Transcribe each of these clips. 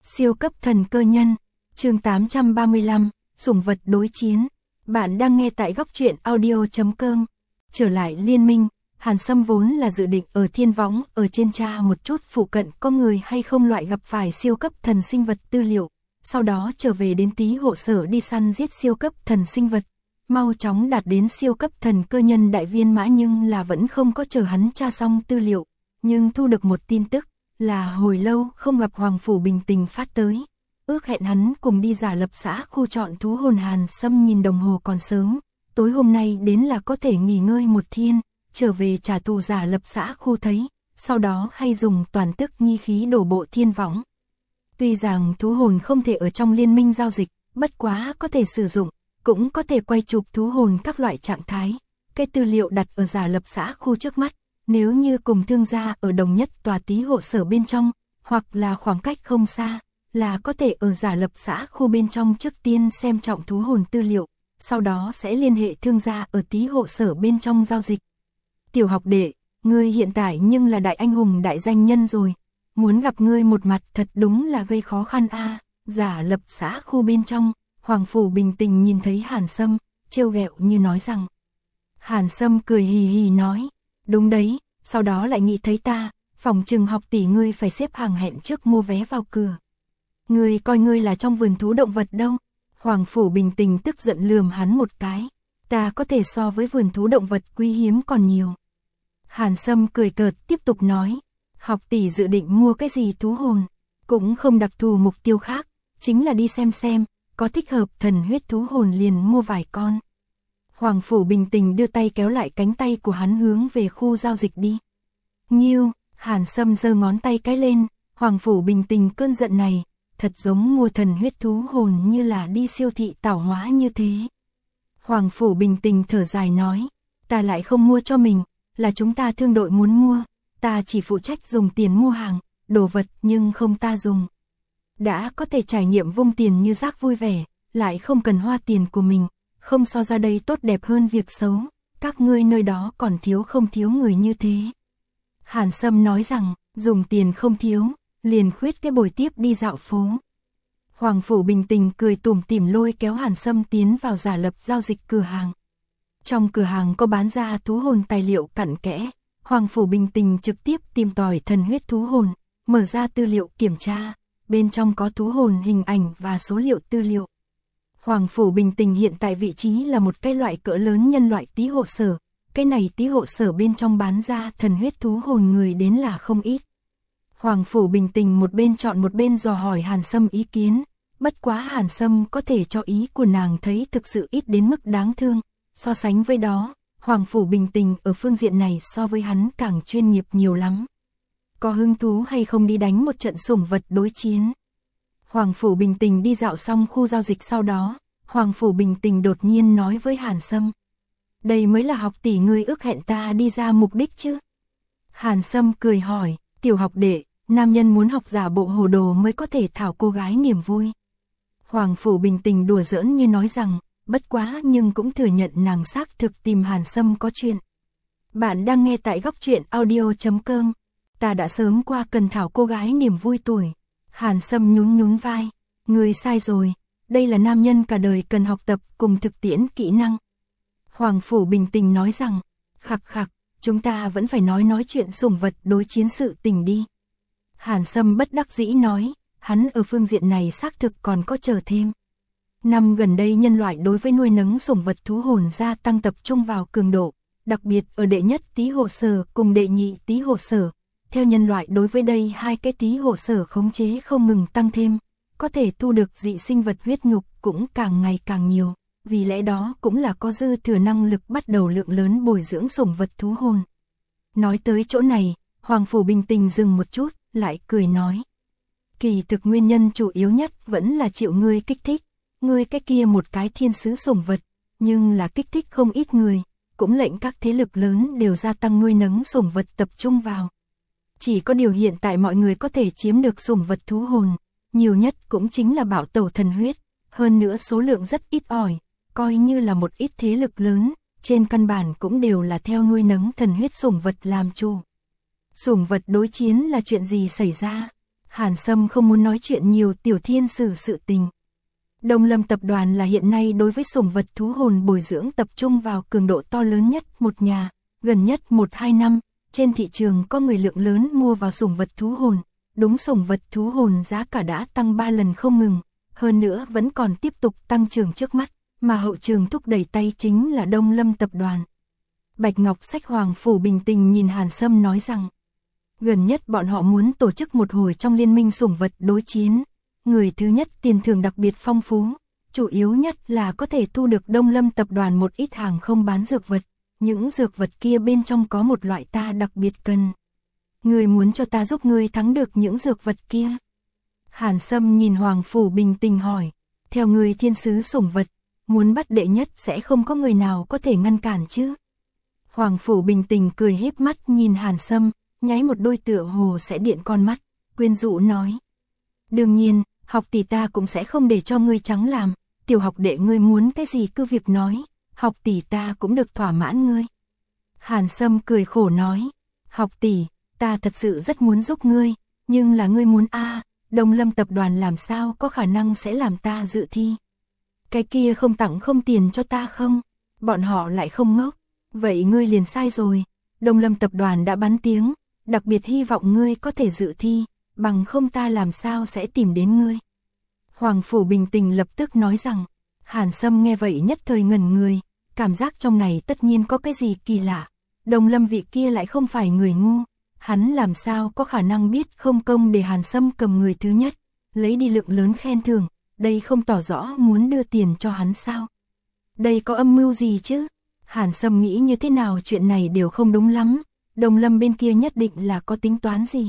Siêu cấp thần cơ nhân, chương 835, sủng vật đối chiến. Bạn đang nghe tại góc truyện audio.com. Trở lại liên minh, Hàn Sâm vốn là dự định ở thiên võng ở trên tra một chút phụ cận có người hay không loại gặp phải siêu cấp thần sinh vật tư liệu, sau đó trở về đến Tý Hộ Sở đi săn giết siêu cấp thần sinh vật, mau chóng đạt đến siêu cấp thần cơ nhân đại viên mã, nhưng là vẫn không có chờ hắn tra xong tư liệu, nhưng thu được một tin tức là hồi lâu không gặp Hoàng Phủ Bình Tình phát tới, ước hẹn hắn cùng đi giả lập xã khu chọn thú hồn. Hàn Sâm nhìn đồng hồ còn sớm, tối hôm nay đến là có thể nghỉ ngơi một thiên, trở về trả thù giả lập xã khu thấy, sau đó hay dùng toàn tức nghi khí đổ bộ thiên võng. Tuy rằng thú hồn không thể ở trong liên minh giao dịch, bất quá có thể sử dụng, cũng có thể quay chụp thú hồn các loại trạng thái. Cái tư liệu đặt ở giả lập xã khu trước mắt, nếu như cùng thương gia ở đồng nhất tòa Tý Hộ Sở bên trong, hoặc là khoảng cách không xa, là có thể ở giả lập xã khu bên trong trước tiên xem trọng thú hồn tư liệu, sau đó sẽ liên hệ thương gia ở Tý Hộ Sở bên trong giao dịch. Tiểu học đệ, ngươi hiện tại nhưng là đại anh hùng đại danh nhân rồi, muốn gặp ngươi một mặt thật đúng là gây khó khăn a. Giả lập xã khu bên trong, Hoàng Phủ Bình Tình nhìn thấy Hàn Sâm, trêu ghẹo như nói rằng. Hàn Sâm cười hì hì nói, đúng đấy, sau đó lại nghĩ thấy ta, phòng trừng học tỷ ngươi phải xếp hàng hẹn trước mua vé vào cửa. Ngươi coi ngươi là trong vườn thú động vật đâu. Hoàng Phủ Bình Tình tức giận lườm hắn một cái, ta có thể so với vườn thú động vật quý hiếm còn nhiều. Hàn Sâm cười cợt tiếp tục nói, học tỷ dự định mua cái gì thú hồn, cũng không đặc thù mục tiêu khác, chính là đi xem, có thích hợp thần huyết thú hồn liền mua vài con. Hoàng Phủ Bình Tình đưa tay kéo lại cánh tay của hắn hướng về khu giao dịch đi. Nghiêu, Hàn Sâm giơ ngón tay cái lên, Hoàng Phủ Bình Tình cơn giận này, thật giống mua thần huyết thú hồn như là đi siêu thị tảo hóa như thế. Hoàng Phủ Bình Tình thở dài nói, ta lại không mua cho mình, là chúng ta thương đội muốn mua, ta chỉ phụ trách dùng tiền mua hàng, đồ vật nhưng không ta dùng. Đã có thể trải nghiệm vung tiền như rác vui vẻ, lại không cần hoa tiền của mình, không so ra đây tốt đẹp hơn việc xấu, các ngươi nơi đó còn thiếu không thiếu người như thế. Hàn Sâm nói rằng, dùng tiền không thiếu, liền khuyết cái buổi tiếp đi dạo phố. Hoàng Phủ Bình Tình cười tủm tỉm lôi kéo Hàn Sâm tiến vào giả lập giao dịch cửa hàng. Trong cửa hàng có bán ra thú hồn tài liệu cặn kẽ, Hoàng Phủ Bình Tình trực tiếp tìm tòi thần huyết thú hồn, mở ra tư liệu kiểm tra, bên trong có thú hồn hình ảnh và số liệu tư liệu. Hoàng Phủ Bình Tình hiện tại vị trí là một cái loại cỡ lớn nhân loại Tý Hộ Sở, cái này Tý Hộ Sở bên trong bán ra thần huyết thú hồn người đến là không ít. Hoàng Phủ Bình Tình một bên chọn một bên dò hỏi Hàn Sâm ý kiến, bất quá Hàn Sâm có thể cho ý của nàng thấy thực sự ít đến mức đáng thương, so sánh với đó, Hoàng Phủ Bình Tình ở phương diện này so với hắn càng chuyên nghiệp nhiều lắm. Có hứng thú hay không đi đánh một trận sủng vật đối chiến? Hoàng Phủ Bình Tình đi dạo xong khu giao dịch sau đó, Hoàng Phủ Bình Tình đột nhiên nói với Hàn Sâm. Đây mới là học tỷ ngươi ước hẹn ta đi ra mục đích chứ? Hàn Sâm cười hỏi, tiểu học đệ, nam nhân muốn học giả bộ hồ đồ mới có thể thảo cô gái niềm vui. Hoàng Phủ Bình Tình đùa giỡn như nói rằng, bất quá nhưng cũng thừa nhận nàng xác thực tìm Hàn Sâm có chuyện. Bạn đang nghe tại góc truyện audio.com. Ta đã sớm qua cần thảo cô gái niềm vui tuổi. Hàn Sâm nhún vai. Người sai rồi, đây là nam nhân cả đời cần học tập cùng thực tiễn kỹ năng. Hoàng Phủ Bình Tình nói rằng, khặc, chúng ta vẫn phải nói chuyện sủng vật đối chiến sự tình đi. Hàn Sâm bất đắc dĩ nói, hắn ở phương diện này xác thực còn có chờ thêm. Năm gần đây nhân loại đối với nuôi nấng sủng vật thú hồn gia tăng tập trung vào cường độ, đặc biệt ở đệ nhất Tý Hộ Sở cùng đệ nhị Tý Hộ Sở. Theo nhân loại đối với đây hai cái Tý Hộ Sở khống chế không ngừng tăng thêm, có thể thu được dị sinh vật huyết nhục cũng càng ngày càng nhiều, vì lẽ đó cũng là có dư thừa năng lực bắt đầu lượng lớn bồi dưỡng sủng vật thú hồn. Nói tới chỗ này, Hoàng Phủ Bình Tình dừng một chút, lại cười nói. Kỳ thực nguyên nhân chủ yếu nhất vẫn là chịu ngươi kích thích, ngươi cái kia một cái thiên sứ sủng vật, nhưng là kích thích không ít người, cũng lệnh các thế lực lớn đều gia tăng nuôi nấng sủng vật tập trung vào. Chỉ có điều hiện tại mọi người có thể chiếm được sủng vật thú hồn, nhiều nhất cũng chính là bảo tẩu thần huyết, hơn nữa số lượng rất ít ỏi, coi như là một ít thế lực lớn, trên căn bản cũng đều là theo nuôi nấng thần huyết sủng vật làm chủ. Sủng vật đối chiến là chuyện gì xảy ra? Hàn Sâm không muốn nói chuyện nhiều Tiểu Thiên Sử sự tình. Đông Lâm tập đoàn là hiện nay đối với sủng vật thú hồn bồi dưỡng tập trung vào cường độ to lớn nhất một nhà, gần nhất 1-2 năm, trên thị trường có người lượng lớn mua vào sủng vật thú hồn, đúng sủng vật thú hồn giá cả đã tăng 3 lần không ngừng, hơn nữa vẫn còn tiếp tục tăng trưởng trước mắt, mà hậu trường thúc đẩy tay chính là Đông Lâm tập đoàn. Bạch Ngọc Sách Hoàng Phủ bình tĩnh nhìn Hàn Sâm nói rằng, gần nhất bọn họ muốn tổ chức một hồi trong liên minh sủng vật đối chiến. Người thứ nhất tiền thưởng đặc biệt phong phú, chủ yếu nhất là có thể thu được Đông Lâm tập đoàn một ít hàng không bán dược vật, những dược vật kia bên trong có một loại ta đặc biệt cần. Người muốn cho ta giúp ngươi thắng được những dược vật kia. Hàn Sâm nhìn Hoàng Phủ bình tĩnh hỏi, theo người thiên sứ sủng vật, muốn bắt đệ nhất sẽ không có người nào có thể ngăn cản chứ. Hoàng Phủ bình tĩnh cười híp mắt nhìn Hàn Sâm, nháy một đôi tựa hồ sẽ điện con mắt, quyến rũ nói. Đương nhiên, học tỷ ta cũng sẽ không để cho ngươi trắng làm, tiểu học đệ ngươi muốn cái gì cứ việc nói, học tỷ ta cũng được thỏa mãn ngươi. Hàn Sâm cười khổ nói, học tỷ, ta thật sự rất muốn giúp ngươi, nhưng là ngươi muốn Đông Lâm tập đoàn làm sao có khả năng sẽ làm ta dự thi. Cái kia không tặng không tiền cho ta không, bọn họ lại không ngốc, vậy ngươi liền sai rồi, Đông Lâm tập đoàn đã bắn tiếng, đặc biệt hy vọng ngươi có thể dự thi, bằng không ta làm sao sẽ tìm đến ngươi. Hoàng Phủ bình tĩnh lập tức nói rằng, Hàn Sâm nghe vậy nhất thời ngẩn người, cảm giác trong này tất nhiên có cái gì kỳ lạ, Đông Lâm vị kia lại không phải người ngu, hắn làm sao có khả năng biết không công để Hàn Sâm cầm người thứ nhất, lấy đi lượng lớn khen thưởng, đây không tỏ rõ muốn đưa tiền cho hắn sao. Đây có âm mưu gì chứ, Hàn Sâm nghĩ như thế nào chuyện này đều không đúng lắm, Đông Lâm bên kia nhất định là có tính toán gì.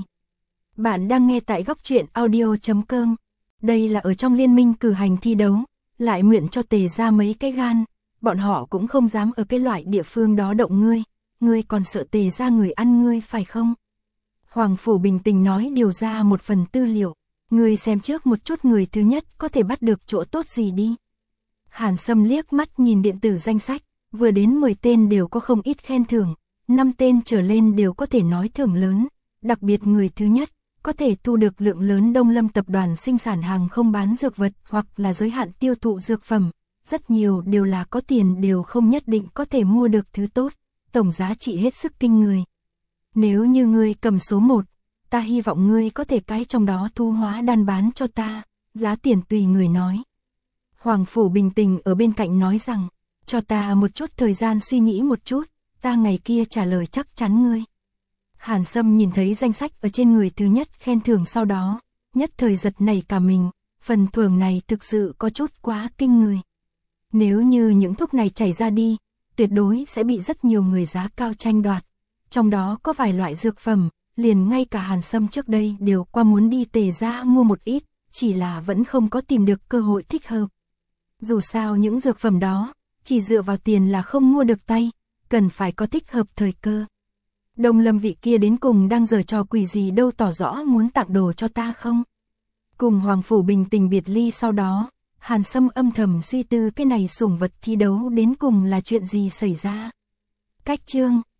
Bạn đang nghe tại góc truyện audio.com. Đây là ở trong liên minh cử hành thi đấu, lại nguyện cho Tề ra mấy cái gan, bọn họ cũng không dám ở cái loại địa phương đó động ngươi còn sợ Tề ra người ăn ngươi phải không? Hoàng Phủ bình tĩnh nói điều ra một phần tư liệu, ngươi xem trước một chút người thứ nhất có thể bắt được chỗ tốt gì đi. Hàn Sâm liếc mắt nhìn điện tử danh sách, vừa đến 10 tên đều có không ít khen thưởng, 5 tên trở lên đều có thể nói thưởng lớn, đặc biệt người thứ nhất có thể thu được lượng lớn Đông Lâm tập đoàn sinh sản hàng không bán dược vật hoặc là giới hạn tiêu thụ dược phẩm, rất nhiều đều là có tiền đều không nhất định có thể mua được thứ tốt, tổng giá trị hết sức kinh người. Nếu như ngươi cầm số 1, ta hy vọng ngươi có thể cái trong đó thu hóa đan bán cho ta, giá tiền tùy người nói. Hoàng Phủ bình tĩnh ở bên cạnh nói rằng, cho ta một chút thời gian suy nghĩ một chút, ta ngày kia trả lời chắc chắn ngươi. Hàn Sâm nhìn thấy danh sách ở trên người thứ nhất khen thưởng sau đó, nhất thời giật nảy cả mình, phần thưởng này thực sự có chút quá kinh người. Nếu như những thuốc này chảy ra đi, tuyệt đối sẽ bị rất nhiều người giá cao tranh đoạt. Trong đó có vài loại dược phẩm, liền ngay cả Hàn Sâm trước đây đều qua muốn đi Tề ra mua một ít, chỉ là vẫn không có tìm được cơ hội thích hợp. Dù sao những dược phẩm đó, chỉ dựa vào tiền là không mua được tay, cần phải có thích hợp thời cơ. Đông Lâm vị kia đến cùng đang giở trò quỷ gì đâu tỏ rõ muốn tặng đồ cho ta không? Cùng Hoàng Phủ bình tĩnh biệt ly sau đó, Hàn Sâm âm thầm suy tư cái này sủng vật thi đấu đến cùng là chuyện gì xảy ra. Cách chương